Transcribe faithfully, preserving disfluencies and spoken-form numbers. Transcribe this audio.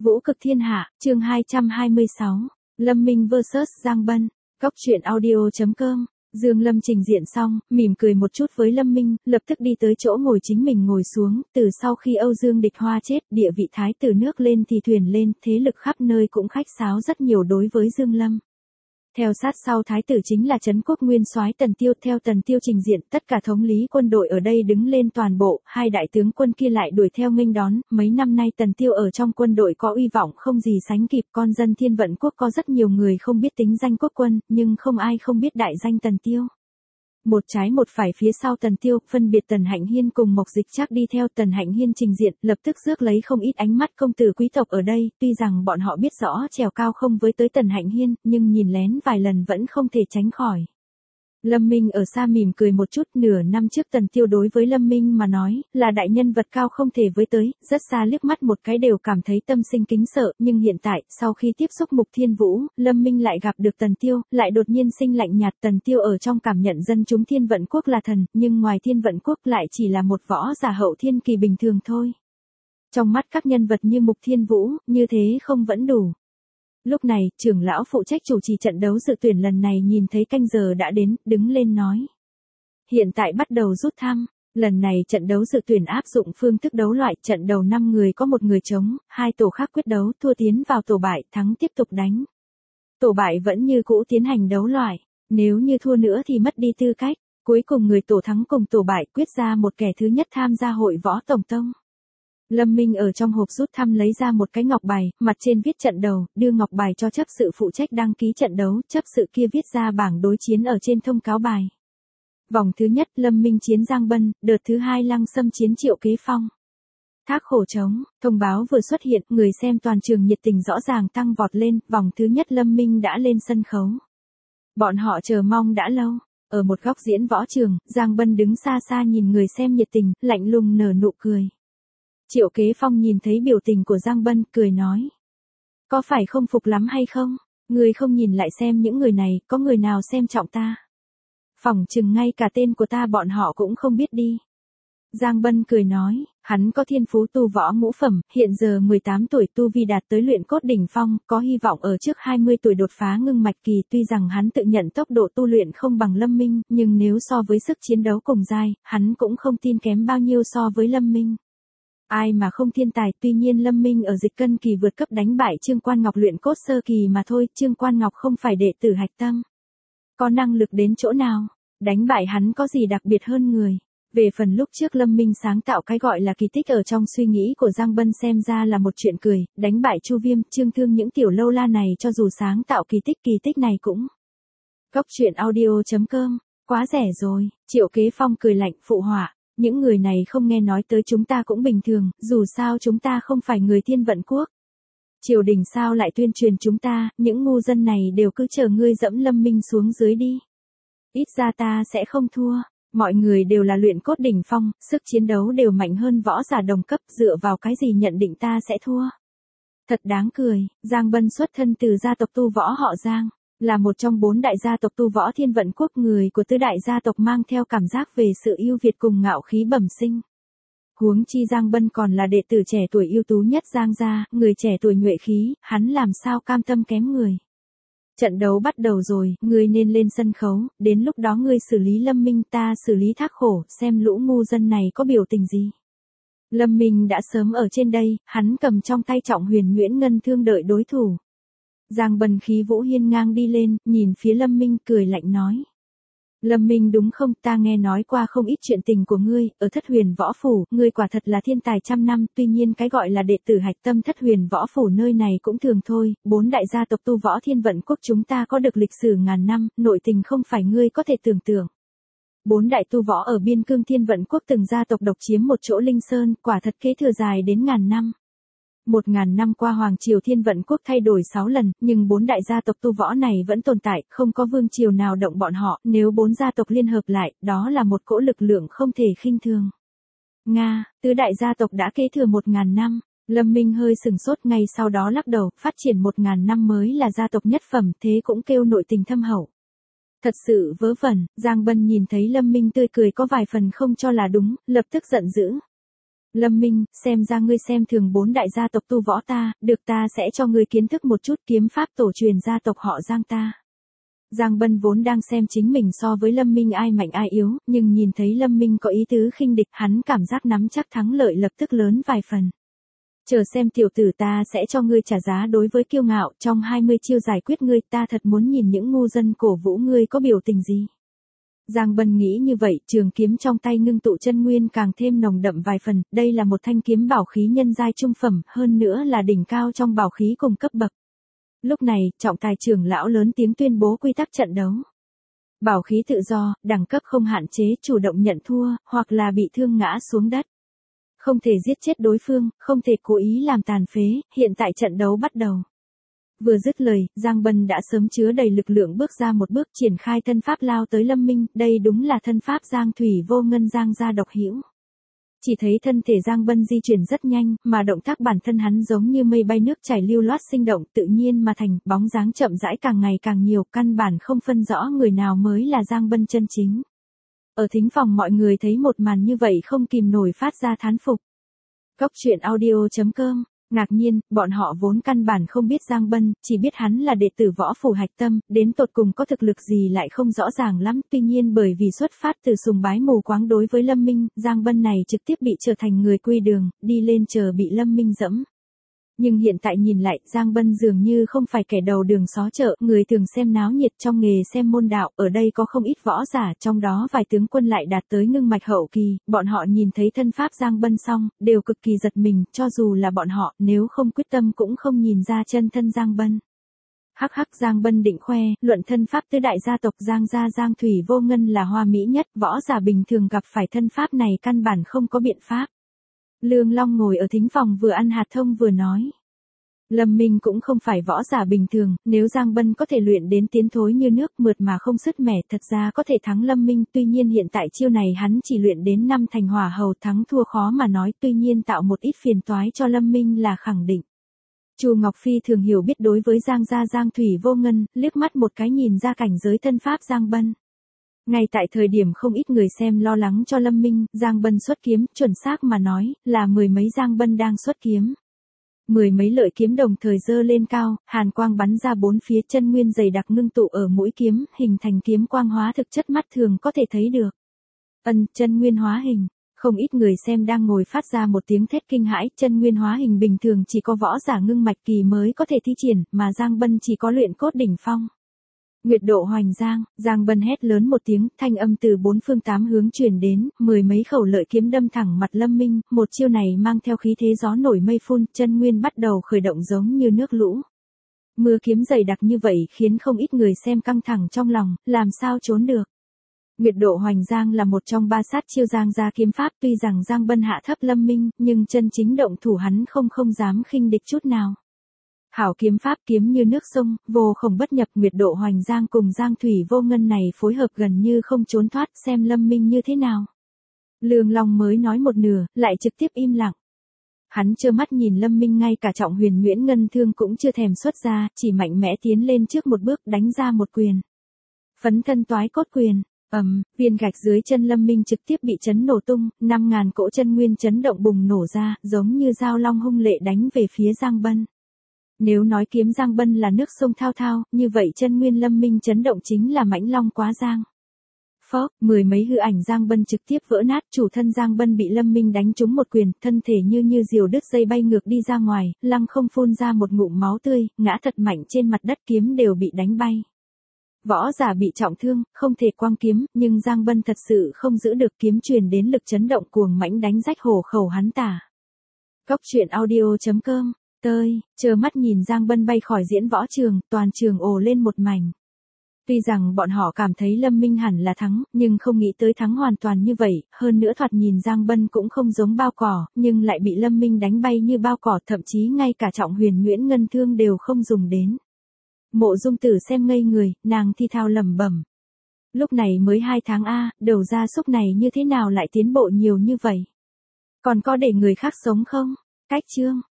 Vũ cực thiên hạ, chương hai trăm hai mươi sáu, Lâm Minh versus Giang Bân, Góc truyện audio chấm com. Dương Lâm trình diện xong, mỉm cười một chút với Lâm Minh, lập tức đi tới chỗ ngồi chính mình ngồi xuống, từ sau khi Âu Dương Địch Hoa chết, địa vị thái tử nước lên thì thuyền lên, thế lực khắp nơi cũng khách sáo rất nhiều đối với Dương Lâm. Theo sát sau thái tử chính là Trấn Quốc Nguyên Soái Tần Tiêu, theo Tần Tiêu trình diện, tất cả thống lý quân đội ở đây đứng lên toàn bộ, hai đại tướng quân kia lại đuổi theo nghênh đón, mấy năm nay Tần Tiêu ở trong quân đội có uy vọng không gì sánh kịp, con dân Thiên Vận quốc có rất nhiều người không biết tính danh quốc quân, nhưng không ai không biết đại danh Tần Tiêu. Một trái một phải phía sau Tần Tiêu, phân biệt Tần Hạnh Hiên cùng Mộc Dịch Trác đi theo. Tần Hạnh Hiên trình diện, lập tức rước lấy không ít ánh mắt công tử quý tộc ở đây, tuy rằng bọn họ biết rõ trèo cao không với tới Tần Hạnh Hiên, nhưng nhìn lén vài lần vẫn không thể tránh khỏi. Lâm Minh ở xa mỉm cười một chút, nửa năm trước Tần Tiêu đối với Lâm Minh mà nói, là đại nhân vật cao không thể với tới, rất xa liếc mắt một cái đều cảm thấy tâm sinh kính sợ, nhưng hiện tại, sau khi tiếp xúc Mục Thiên Vũ, Lâm Minh lại gặp được Tần Tiêu, lại đột nhiên sinh lạnh nhạt. Tần Tiêu ở trong cảm nhận dân chúng Thiên Vận quốc là thần, nhưng ngoài Thiên Vận quốc lại chỉ là một võ giả hậu thiên kỳ bình thường thôi. Trong mắt các nhân vật như Mục Thiên Vũ, như thế không vẫn đủ. Lúc này, trưởng lão phụ trách chủ trì trận đấu dự tuyển lần này nhìn thấy canh giờ đã đến, đứng lên nói. Hiện tại bắt đầu rút thăm, lần này trận đấu dự tuyển áp dụng phương thức đấu loại, trận đầu năm người có một người trống, hai tổ khác quyết đấu, thua tiến vào tổ bại, thắng tiếp tục đánh. Tổ bại vẫn như cũ tiến hành đấu loại, nếu như thua nữa thì mất đi tư cách, cuối cùng người tổ thắng cùng tổ bại quyết ra một kẻ thứ nhất tham gia hội võ tổng tông. Lâm Minh ở trong hộp rút thăm lấy ra một cái ngọc bài, mặt trên viết trận đầu, đưa ngọc bài cho chấp sự phụ trách đăng ký trận đấu, chấp sự kia viết ra bảng đối chiến ở trên thông cáo bài. Vòng thứ nhất Lâm Minh chiến Giang Bân, đợt thứ hai Lăng Sâm chiến Triệu Kế Phong. Thác Khổ Trống, thông báo vừa xuất hiện, người xem toàn trường nhiệt tình rõ ràng tăng vọt lên, vòng thứ nhất Lâm Minh đã lên sân khấu. Bọn họ chờ mong đã lâu, ở một góc diễn võ trường, Giang Bân đứng xa xa nhìn người xem nhiệt tình, lạnh lùng nở nụ cười. Triệu Kế Phong nhìn thấy biểu tình của Giang Bân, cười nói. Có phải không phục lắm hay không? Người không nhìn lại xem những người này, có người nào xem trọng ta? Phỏng chừng ngay cả tên của ta bọn họ cũng không biết đi. Giang Bân cười nói, hắn có thiên phú tu võ ngũ phẩm, hiện giờ mười tám tuổi tu vi đạt tới luyện cốt đỉnh phong, có hy vọng ở trước hai mươi tuổi đột phá ngưng mạch kỳ. Tuy rằng hắn tự nhận tốc độ tu luyện không bằng Lâm Minh, nhưng nếu so với sức chiến đấu cùng giai, hắn cũng không tin kém bao nhiêu so với Lâm Minh. Ai mà không thiên tài, tuy nhiên Lâm Minh ở Dịch Cân kỳ vượt cấp đánh bại Trương Quan Ngọc luyện cốt sơ kỳ mà thôi, Trương Quan Ngọc không phải đệ tử hạch tâm. Có năng lực đến chỗ nào, đánh bại hắn có gì đặc biệt hơn người. Về phần lúc trước Lâm Minh sáng tạo cái gọi là kỳ tích ở trong suy nghĩ của Giang Bân xem ra là một chuyện cười, đánh bại Chu Viêm, Trương Thương những tiểu lâu la này cho dù sáng tạo kỳ tích kỳ tích này cũng. Góc truyện audio chấm com, quá rẻ rồi, Triệu Kế Phong cười lạnh phụ họa. Những người này không nghe nói tới chúng ta cũng bình thường, dù sao chúng ta không phải người Thiên Vận quốc. Triều đình sao lại tuyên truyền chúng ta, những ngu dân này đều cứ chờ ngươi dẫm Lâm Minh xuống dưới đi. Ít ra ta sẽ không thua, mọi người đều là luyện cốt đỉnh phong, sức chiến đấu đều mạnh hơn võ giả đồng cấp, dựa vào cái gì nhận định ta sẽ thua. Thật đáng cười, Giang Bân xuất thân từ gia tộc tu võ họ Giang. Là một trong bốn đại gia tộc tu võ Thiên Vận quốc, người của tứ đại gia tộc mang theo cảm giác về sự ưu việt cùng ngạo khí bẩm sinh. Huống chi Giang Bân còn là đệ tử trẻ tuổi ưu tú nhất Giang gia, người trẻ tuổi nhuệ khí, hắn làm sao cam tâm kém người. Trận đấu bắt đầu rồi, ngươi nên lên sân khấu, đến lúc đó ngươi xử lý Lâm Minh, ta xử lý Thác Khổ, xem lũ ngu dân này có biểu tình gì. Lâm Minh đã sớm ở trên đây, hắn cầm trong tay Trọng Huyền Nhuyễn Ngân thương đợi đối thủ. Giang Bân khí vũ hiên ngang đi lên, nhìn phía Lâm Minh cười lạnh nói. Lâm Minh đúng không, ta nghe nói qua không ít chuyện tình của ngươi, ở Thất Huyền Võ Phủ, ngươi quả thật là thiên tài trăm năm, tuy nhiên cái gọi là đệ tử hạch tâm Thất Huyền Võ Phủ nơi này cũng thường thôi, bốn đại gia tộc tu võ Thiên Vận quốc chúng ta có được lịch sử ngàn năm, nội tình không phải ngươi có thể tưởng tượng. Bốn đại tu võ ở biên cương Thiên Vận quốc từng gia tộc độc chiếm một chỗ Linh Sơn, quả thật kế thừa dài đến ngàn năm. Một ngàn năm qua Hoàng Triều Thiên Vận quốc thay đổi sáu lần, nhưng bốn đại gia tộc tu võ này vẫn tồn tại, không có vương triều nào động bọn họ, nếu bốn gia tộc liên hợp lại, đó là một cỗ lực lượng không thể khinh thường. Nga, tứ đại gia tộc đã kế thừa một ngàn năm, Lâm Minh hơi sừng sốt ngay sau đó lắc đầu, phát triển một ngàn năm mới là gia tộc nhất phẩm, thế cũng kêu nội tình thâm hậu. Thật sự vớ vẩn, Giang Bân nhìn thấy Lâm Minh tươi cười có vài phần không cho là đúng, lập tức giận dữ. Lâm Minh, xem ra ngươi xem thường bốn đại gia tộc tu võ ta, được ta sẽ cho ngươi kiến thức một chút kiếm pháp tổ truyền gia tộc họ Giang ta. Giang Bân vốn đang xem chính mình so với Lâm Minh ai mạnh ai yếu, nhưng nhìn thấy Lâm Minh có ý tứ khinh địch, hắn cảm giác nắm chắc thắng lợi lập tức lớn vài phần. Chờ xem tiểu tử ta sẽ cho ngươi trả giá đối với kiêu ngạo, trong hai mươi chiêu giải quyết ngươi, ta thật muốn nhìn những ngu dân cổ vũ ngươi có biểu tình gì. Giang Bân nghĩ như vậy, trường kiếm trong tay ngưng tụ chân nguyên càng thêm nồng đậm vài phần, đây là một thanh kiếm bảo khí nhân giai trung phẩm, hơn nữa là đỉnh cao trong bảo khí cùng cấp bậc. Lúc này, trọng tài trưởng lão lớn tiếng tuyên bố quy tắc trận đấu. Bảo khí tự do, đẳng cấp không hạn chế, chủ động nhận thua, hoặc là bị thương ngã xuống đất. Không thể giết chết đối phương, không thể cố ý làm tàn phế, hiện tại trận đấu bắt đầu. Vừa dứt lời, Giang Bân đã sớm chứa đầy lực lượng bước ra một bước triển khai thân pháp lao tới Lâm Minh, đây đúng là thân pháp Giang Thủy Vô Ngân Giang gia độc hữu. Chỉ thấy thân thể Giang Bân di chuyển rất nhanh, mà động tác bản thân hắn giống như mây bay nước chảy lưu loát sinh động tự nhiên mà thành, bóng dáng chậm rãi càng ngày càng nhiều, căn bản không phân rõ người nào mới là Giang Bân chân chính. Ở thính phòng mọi người thấy một màn như vậy không kìm nổi phát ra thán phục. Cốc truyện audio chấm com. Ngạc nhiên, bọn họ vốn căn bản không biết Giang Bân, chỉ biết hắn là đệ tử võ phủ hạch tâm, đến tột cùng có thực lực gì lại không rõ ràng lắm, tuy nhiên bởi vì xuất phát từ sùng bái mù quáng đối với Lâm Minh, Giang Bân này trực tiếp bị trở thành người quy đường, đi lên chờ bị Lâm Minh dẫm. Nhưng hiện tại nhìn lại, Giang Bân dường như không phải kẻ đầu đường xó chợ, người thường xem náo nhiệt trong nghề xem môn đạo, ở đây có không ít võ giả, trong đó vài tướng quân lại đạt tới ngưng mạch hậu kỳ, bọn họ nhìn thấy thân pháp Giang Bân xong, đều cực kỳ giật mình, cho dù là bọn họ, nếu không quyết tâm cũng không nhìn ra chân thân Giang Bân. Hắc hắc Giang Bân định khoe, luận thân pháp tứ đại gia tộc Giang gia Giang Thủy Vô Ngân là hoa mỹ nhất, võ giả bình thường gặp phải thân pháp này căn bản không có biện pháp. Lương Long ngồi ở thính phòng vừa ăn hạt thông vừa nói. Lâm Minh cũng không phải võ giả bình thường, nếu Giang Bân có thể luyện đến tiến thối như nước mượt mà không sứt mẻ thật ra có thể thắng Lâm Minh, tuy nhiên hiện tại chiêu này hắn chỉ luyện đến năm thành hỏa hầu, thắng thua khó mà nói, tuy nhiên tạo một ít phiền toái cho Lâm Minh là khẳng định. Chu Ngọc Phi thường hiểu biết đối với Giang gia Giang Thủy Vô Ngân, liếc mắt một cái nhìn ra cảnh giới thân pháp Giang Bân. Ngay tại thời điểm không ít người xem lo lắng cho Lâm Minh, Giang Bân xuất kiếm, chuẩn xác mà nói, là mười mấy Giang Bân đang xuất kiếm. Mười mấy lợi kiếm đồng thời giơ lên cao, hàn quang bắn ra bốn phía, chân nguyên dày đặc ngưng tụ ở mũi kiếm, hình thành kiếm quang hóa thực chất mắt thường có thể thấy được. Ân, chân nguyên hóa hình. Không ít người xem đang ngồi phát ra một tiếng thét kinh hãi, chân nguyên hóa hình bình thường chỉ có võ giả ngưng mạch kỳ mới có thể thi triển, mà Giang Bân chỉ có luyện cốt đỉnh phong. Nguyệt độ hoành giang, Giang Bân hét lớn một tiếng, thanh âm từ bốn phương tám hướng truyền đến, mười mấy khẩu lợi kiếm đâm thẳng mặt Lâm Minh, một chiêu này mang theo khí thế gió nổi mây phun, chân nguyên bắt đầu khởi động giống như nước lũ. Mưa kiếm dày đặc như vậy khiến không ít người xem căng thẳng trong lòng, làm sao trốn được. Nguyệt độ hoành giang là một trong ba sát chiêu Giang gia kiếm pháp, tuy rằng Giang Bân hạ thấp Lâm Minh, nhưng chân chính động thủ hắn không không dám khinh địch chút nào. Hảo kiếm pháp kiếm như nước sông, vô khổng bất nhập, Nguyệt độ hoành giang cùng Giang Thủy Vô Ngân này phối hợp gần như không trốn thoát, xem Lâm Minh như thế nào. Lương Long mới nói một nửa, lại trực tiếp im lặng. Hắn trơ mắt nhìn Lâm Minh ngay cả trọng huyền Nguyễn Ngân Thương cũng chưa thèm xuất ra, chỉ mạnh mẽ tiến lên trước một bước đánh ra một quyền. Phấn thân toái cốt quyền, ầm, um, viên gạch dưới chân Lâm Minh trực tiếp bị chấn nổ tung, năm ngàn cỗ chân nguyên chấn động bùng nổ ra, giống như dao long hung lệ đánh về phía Giang Bân. Nếu nói kiếm Giang Bân là nước sông thao thao, như vậy chân nguyên Lâm Minh chấn động chính là mãnh long quá giang. Phốc, mười mấy hư ảnh Giang Bân trực tiếp vỡ nát, chủ thân Giang Bân bị Lâm Minh đánh trúng một quyền, thân thể như như diều đứt dây bay ngược đi ra ngoài, lăng không phun ra một ngụm máu tươi, ngã thật mạnh trên mặt đất, kiếm đều bị đánh bay. Võ giả bị trọng thương, không thể quang kiếm, nhưng Giang Bân thật sự không giữ được, kiếm truyền đến lực chấn động cuồng mãnh đánh rách hổ khẩu hắn tả. Cốc truyện audio chấm com. Tơi, chờ mắt nhìn Giang Bân bay khỏi diễn võ trường, toàn trường ồ lên một mảnh. Tuy rằng bọn họ cảm thấy Lâm Minh hẳn là thắng, nhưng không nghĩ tới thắng hoàn toàn như vậy, hơn nữa thoạt nhìn Giang Bân cũng không giống bao cỏ, nhưng lại bị Lâm Minh đánh bay như bao cỏ, thậm chí ngay cả trọng huyền Nguyễn Ngân Thương đều không dùng đến. Mộ Dung Tử xem ngây người, nàng thi thao lẩm bẩm. Lúc này mới hai tháng a, đầu gia súc này như thế nào lại tiến bộ nhiều như vậy? Còn có để người khác sống không? Cách chương